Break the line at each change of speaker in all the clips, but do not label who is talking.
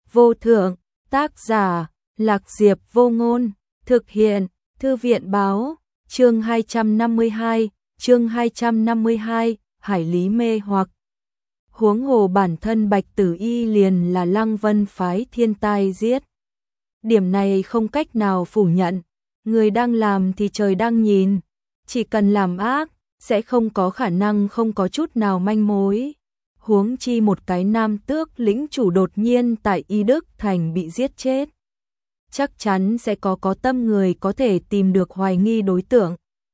vô thượng, tác giả, Lạc Diệp Vô Ngôn, thực hiện, Thư viện báo, chương 252, Hải lý mê hoặc. Huống hồ bản thân Bạch Tử Y liền là Lăng Vân phái thiên tai giết. Điểm này không cách nào phủ nhận, người đang làm thì trời đang nhìn, chỉ cần làm ác, sẽ không có khả năng không có chút nào manh mối. Huống chi một cái nam tước lĩnh chủ đột nhiên tại Y Đức Thành bị giết chết. Chắc chắn sẽ có tâm người có thể tìm được hoài nghi đối tượng.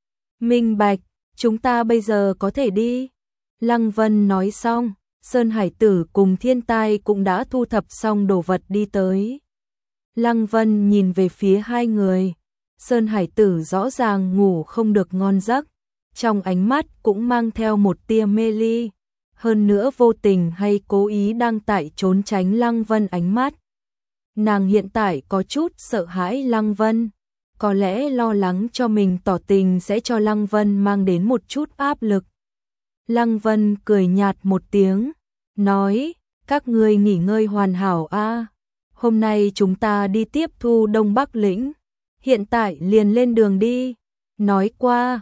Minh bạch, chúng ta bây giờ có thể đi. Lăng Vân nói xong, Sơn Hải Tử cùng Thiên Tai cũng đã thu thập xong đồ vật đi tới. Lăng Vân nhìn về phía hai người. Sơn Hải Tử rõ ràng ngủ không được ngon giấc, trong ánh mắt cũng mang theo một tia mê ly, hơn nữa vô tình hay cố ý đang tại trốn tránh Lăng Vân ánh mắt. Nàng hiện tại có chút sợ hãi Lăng Vân, có lẽ lo lắng cho mình tỏ tình sẽ cho Lăng Vân mang đến một chút áp lực. Lăng Vân cười nhạt một tiếng, nói, các ngươi nghỉ ngơi hoàn hảo a. Hôm nay chúng ta đi tiếp thu Đông Bắc lĩnh, hiện tại liền lên đường đi. Nói qua,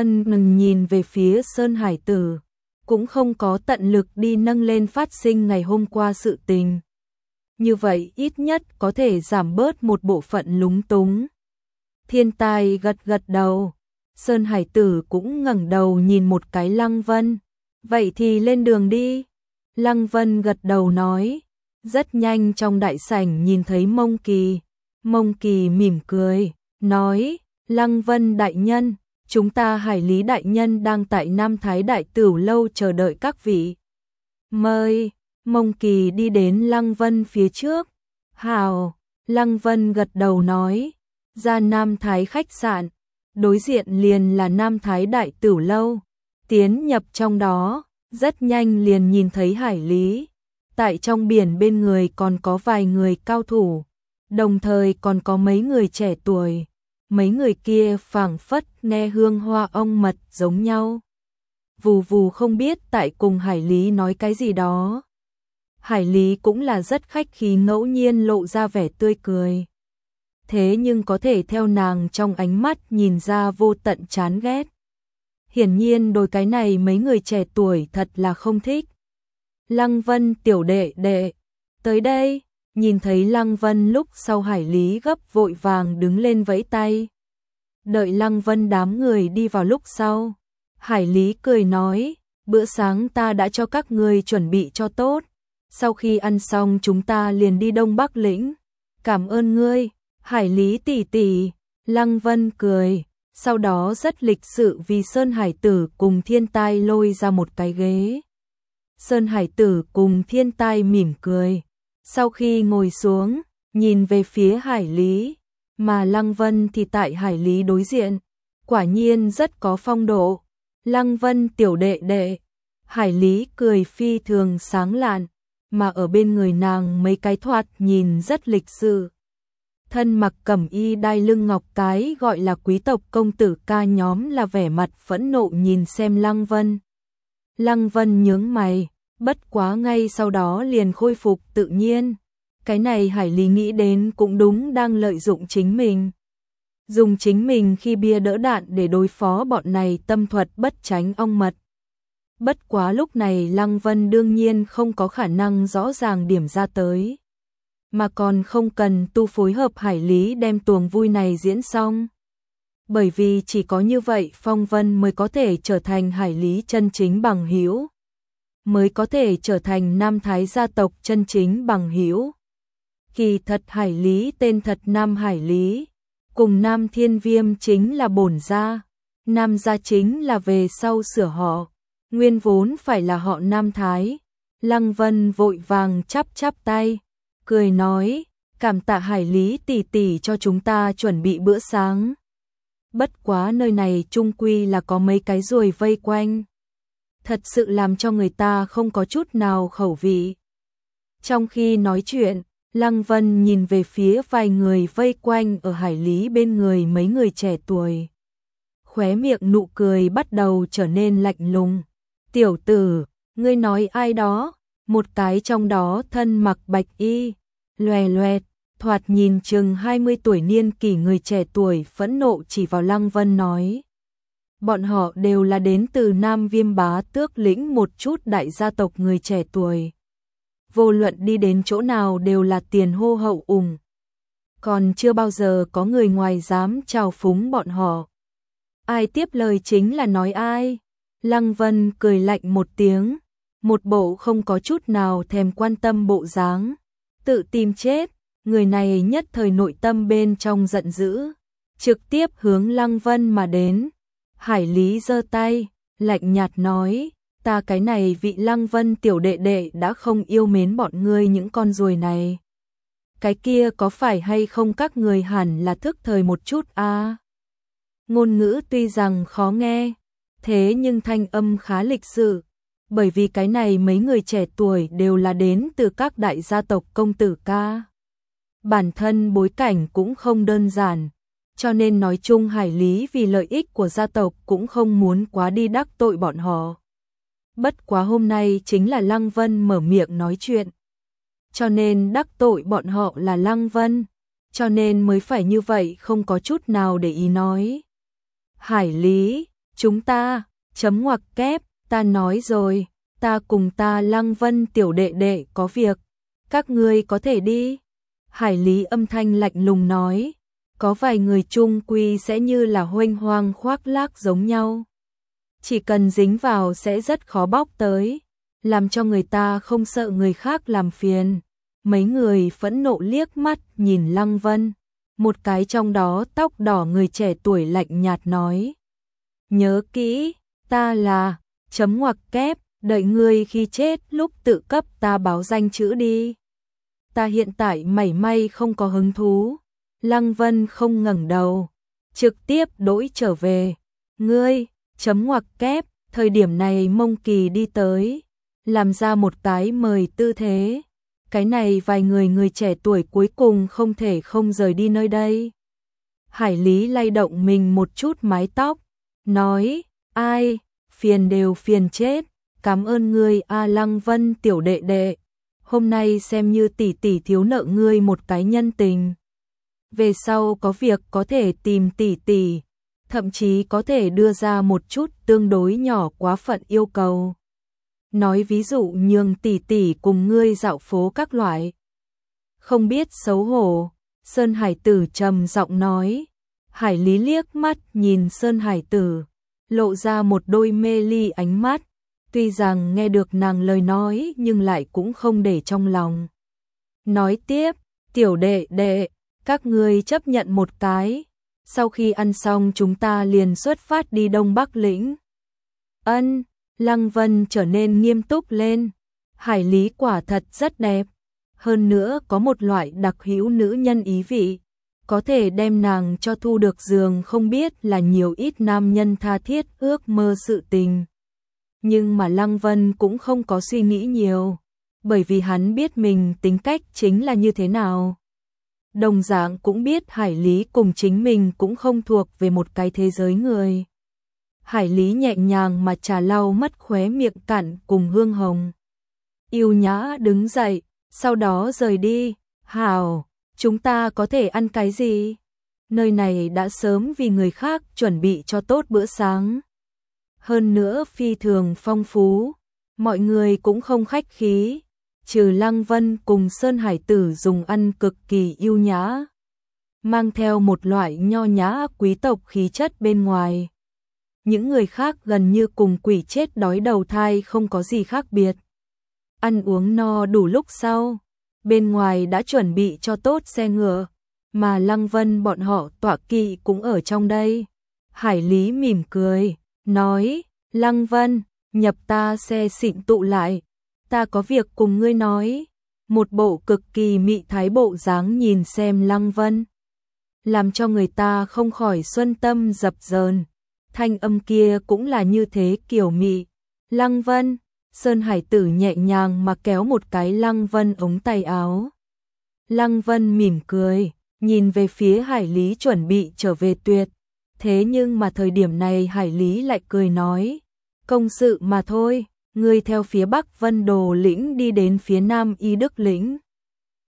ân nhìn về phía Sơn Hải Tử, cũng không có tận lực đi nâng lên phát sinh ngày hôm qua sự tình. Như vậy ít nhất có thể giảm bớt một bộ phận lúng túng. Thiên Tai gật đầu, Sơn Hải Tử cũng ngẩng đầu nhìn một cái Lăng Vân. Vậy thì lên đường đi. Lăng Vân gật đầu nói. Rất nhanh trong đại sảnh nhìn thấy Mông Kỳ. Mông Kỳ mỉm cười, nói, Lăng Vân đại nhân, chúng ta Hải lý đại nhân đang tại Nam Thái Đại Tửu lâu chờ đợi các vị. Mời. Mông Kỳ đi đến Lăng Vân phía trước. Hào. Lăng Vân gật đầu nói, ra Nam Thái khách sạn, đối diện liền là Nam Thái Đại Tửu lâu. Tiến nhập trong đó, rất nhanh liền nhìn thấy Hải lý. Tại trong biển bên người còn có vài người cao thủ, đồng thời còn có mấy người trẻ tuổi. Mấy người kia phảng phất nghe hương hoa ong mật giống nhau. Vù vù không biết tại cùng Hải lý nói cái gì đó. Hải lý cũng là rất khách khí, ngẫu nhiên lộ ra vẻ tươi cười. Thế nhưng có thể theo nàng trong ánh mắt nhìn ra vô tận chán ghét. Hiển nhiên đôi cái này mấy người trẻ tuổi thật là không thích. Lăng Vân tiểu đệ đệ, tới đây. Nhìn thấy Lăng Vân lúc sau Hải lý gấp vội vàng đứng lên vẫy tay. Đợi Lăng Vân đám người đi vào lúc sau, Hải lý cười nói, bữa sáng ta đã cho các người chuẩn bị cho tốt. Sau khi ăn xong chúng ta liền đi Đông Bắc lĩnh. Cảm ơn ngươi, Hải lý tỷ tỷ. Lăng Vân cười, sau đó rất lịch sự vì Sơn Hải Tử cùng Thiên Tai lôi ra một cái ghế. Sơn Hải Tử cùng Thiên Tai mỉm cười. Sau khi ngồi xuống, nhìn về phía Hải lý, mà Lăng Vân thì tại Hải lý đối diện. Quả nhiên rất có phong độ. Lăng Vân tiểu đệ đệ. Hải lý cười phi thường sáng lạn, mà ở bên người nàng mấy cái thoạt nhìn rất lịch sự. Thân mặc cẩm y đai lưng ngọc cái gọi là quý tộc công tử ca nhóm là vẻ mặt phẫn nộ nhìn xem Lăng Vân. Lăng Vân nhướng mày, bất quá ngay sau đó liền khôi phục tự nhiên. Cái này Hải lý nghĩ đến cũng đúng, đang lợi dụng chính mình. Dùng chính mình khi bia đỡ đạn để đối phó bọn này tâm thuật bất tránh ong mật. Bất quá lúc này Lăng Vân đương nhiên không có khả năng rõ ràng điểm ra tới, mà còn không cần tu phối hợp Hải lý đem tuồng vui này diễn xong. Bởi vì chỉ có như vậy Phong Vân mới có thể trở thành Hải lý chân chính bằng hữu, mới có thể trở thành Nam Thái gia tộc chân chính bằng hữu. Kỳ thật Hải lý tên thật Nam Hải lý, cùng Nam Thiên Viêm chính là bổn gia, Nam gia chính là về sau sửa họ, nguyên vốn phải là họ Nam Thái. Lăng Vân vội vàng chắp tay, cười nói, cảm tạ Hải lý tỷ tỷ cho chúng ta chuẩn bị bữa sáng. Bất quá nơi này chung quy là có mấy cái ruồi vây quanh, thật sự làm cho người ta không có chút nào khẩu vị. Trong khi nói chuyện, Lăng Vân nhìn về phía vài người vây quanh ở Hải lý bên người mấy người trẻ tuổi. Khóe miệng nụ cười bắt đầu trở nên lạnh lùng. Tiểu tử, ngươi nói ai đó? Một cái trong đó thân mặc bạch y, loè loẹt, thoạt nhìn chừng 20 tuổi niên kỷ người trẻ tuổi phẫn nộ chỉ vào Lăng Vân nói. Bọn họ đều là đến từ Nam Viêm Bá Tước lĩnh một chút đại gia tộc người trẻ tuổi. Vô luận đi đến chỗ nào đều là tiền hô hậu ủng. Còn chưa bao giờ có người ngoài dám chào phúng bọn họ. Ai tiếp lời chính là nói ai. Lăng Vân cười lạnh một tiếng, một bộ không có chút nào thèm quan tâm bộ dáng. Tự tìm chết, người này nhất thời nội tâm bên trong giận dữ, trực tiếp hướng Lăng Vân mà đến. Hải Lý giơ tay, lạnh nhạt nói, ta cái này vị Lăng Vân tiểu đệ đệ đã không yêu mến bọn ngươi những con ruồi này. Cái kia có phải hay không các người hẳn là thức thời một chút a. Ngôn ngữ tuy rằng khó nghe, thế nhưng thanh âm khá lịch sự, bởi vì cái này mấy người trẻ tuổi đều là đến từ các đại gia tộc công tử ca. Bản thân bối cảnh cũng không đơn giản, cho nên nói chung Hải Lý vì lợi ích của gia tộc cũng không muốn quá đi đắc tội bọn họ. Bất quá hôm nay chính là Lăng Vân mở miệng nói chuyện, cho nên đắc tội bọn họ là Lăng Vân, cho nên mới phải như vậy không có chút nào để ý nói. Hải Lý, chúng ta, chấm ngoặc kép, ta nói rồi, ta cùng ta Lăng Vân tiểu đệ đệ có việc, các ngươi có thể đi. Hải Lý âm thanh lạnh lùng nói, có vài người chung quy sẽ như là huênh hoang khoác lác giống nhau. Chỉ cần dính vào sẽ rất khó bóc tới, làm cho người ta không sợ người khác làm phiền. Mấy người phẫn nộ liếc mắt nhìn Lăng Vân, một cái trong đó tóc đỏ người trẻ tuổi lạnh nhạt nói. Nhớ kỹ, ta là, chấm ngoặc kép, đợi ngươi khi chết lúc tự cấp ta báo danh chữ đi. Ta hiện tại mảy may không có hứng thú. Lăng Vân không ngẩng đầu, trực tiếp đổi trở về. Ngươi, chấm ngoặc kép, thời điểm này Mông Kỳ đi tới, làm ra một cái mời tư thế. Cái này vài người trẻ tuổi cuối cùng không thể không rời đi nơi đây. Hải Lý lay động mình một chút mái tóc, nói, ai, phiền đều phiền chết, cảm ơn ngươi a Lăng Vân tiểu đệ đệ, hôm nay xem như tỷ tỷ thiếu nợ ngươi một cái nhân tình. Về sau có việc có thể tìm tỷ tỷ, thậm chí có thể đưa ra một chút tương đối nhỏ quá phận yêu cầu. Nói ví dụ nhường tỷ tỷ cùng ngươi dạo phố các loại. Không biết xấu hổ, Sơn Hải Tử trầm giọng nói. Hải Lý liếc mắt nhìn Sơn Hải Tử, lộ ra một đôi mê ly ánh mắt, tuy rằng nghe được nàng lời nói nhưng lại cũng không để trong lòng. Nói tiếp, tiểu đệ đệ, các ngươi chấp nhận một cái, sau khi ăn xong chúng ta liền xuất phát đi Đông Bắc lĩnh. Ân. Lăng Vân trở nên nghiêm túc lên. Hải Lý quả thật rất đẹp, hơn nữa có một loại đặc hữu nữ nhân ý vị, có thể đem nàng cho thu được giường không biết là nhiều ít nam nhân tha thiết ước mơ sự tình. Nhưng mà Lăng Vân cũng không có suy nghĩ nhiều, bởi vì hắn biết mình tính cách chính là như thế nào. Đồng dạng cũng biết Hải Lý cùng chính mình cũng không thuộc về một cái thế giới người. Hải Lý nhẹ nhàng mà trà lau mất khóe miệng cạn cùng hương hồng. Yêu nhã đứng dậy, sau đó rời đi. Hảo, chúng ta có thể ăn cái gì? Nơi này đã sớm vì người khác chuẩn bị cho tốt bữa sáng. Hơn nữa phi thường phong phú, mọi người cũng không khách khí. Trừ Lăng Vân cùng Sơn Hải Tử dùng ăn cực kỳ yêu nhã, mang theo một loại nho nhã quý tộc khí chất bên ngoài. Những người khác gần như cùng quỷ chết đói đầu thai không có gì khác biệt. Ăn uống no đủ lúc sau, bên ngoài đã chuẩn bị cho tốt xe ngựa, mà Lăng Vân bọn họ tọa kỵ cũng ở trong đây. Hải Lý mỉm cười, nói, Lăng Vân, nhập ta xe xịn tụ lại, ta có việc cùng ngươi nói. Một bộ cực kỳ mị thái bộ dáng nhìn xem Lăng Vân, làm cho người ta không khỏi xuân tâm dập dờn. Thanh âm kia cũng là như thế kiểu mị. Lăng Vân, Sơn Hải Tử nhẹ nhàng mà kéo một cái Lăng Vân ống tay áo. Lăng Vân mỉm cười, nhìn về phía Hải Lý chuẩn bị trở về tuyệt. Thế nhưng mà thời điểm này Hải Lý lại cười nói, công sự mà thôi, ngươi theo phía Bắc Vân Đồ lĩnh đi đến phía Nam Y Đức lĩnh.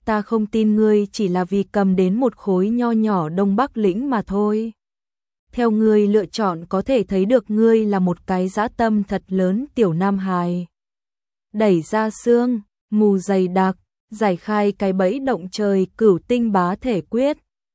ta không tin ngươi chỉ là vì cầm đến một khối nho nhỏ Đông Bắc lĩnh mà thôi. Theo ngươi lựa chọn có thể thấy được ngươi là một cái dã tâm thật lớn tiểu nam hài. Đẩy ra xương, mù dày đặc, giải khai cái bẫy động trời Cửu Tinh Bá Thể Quyết.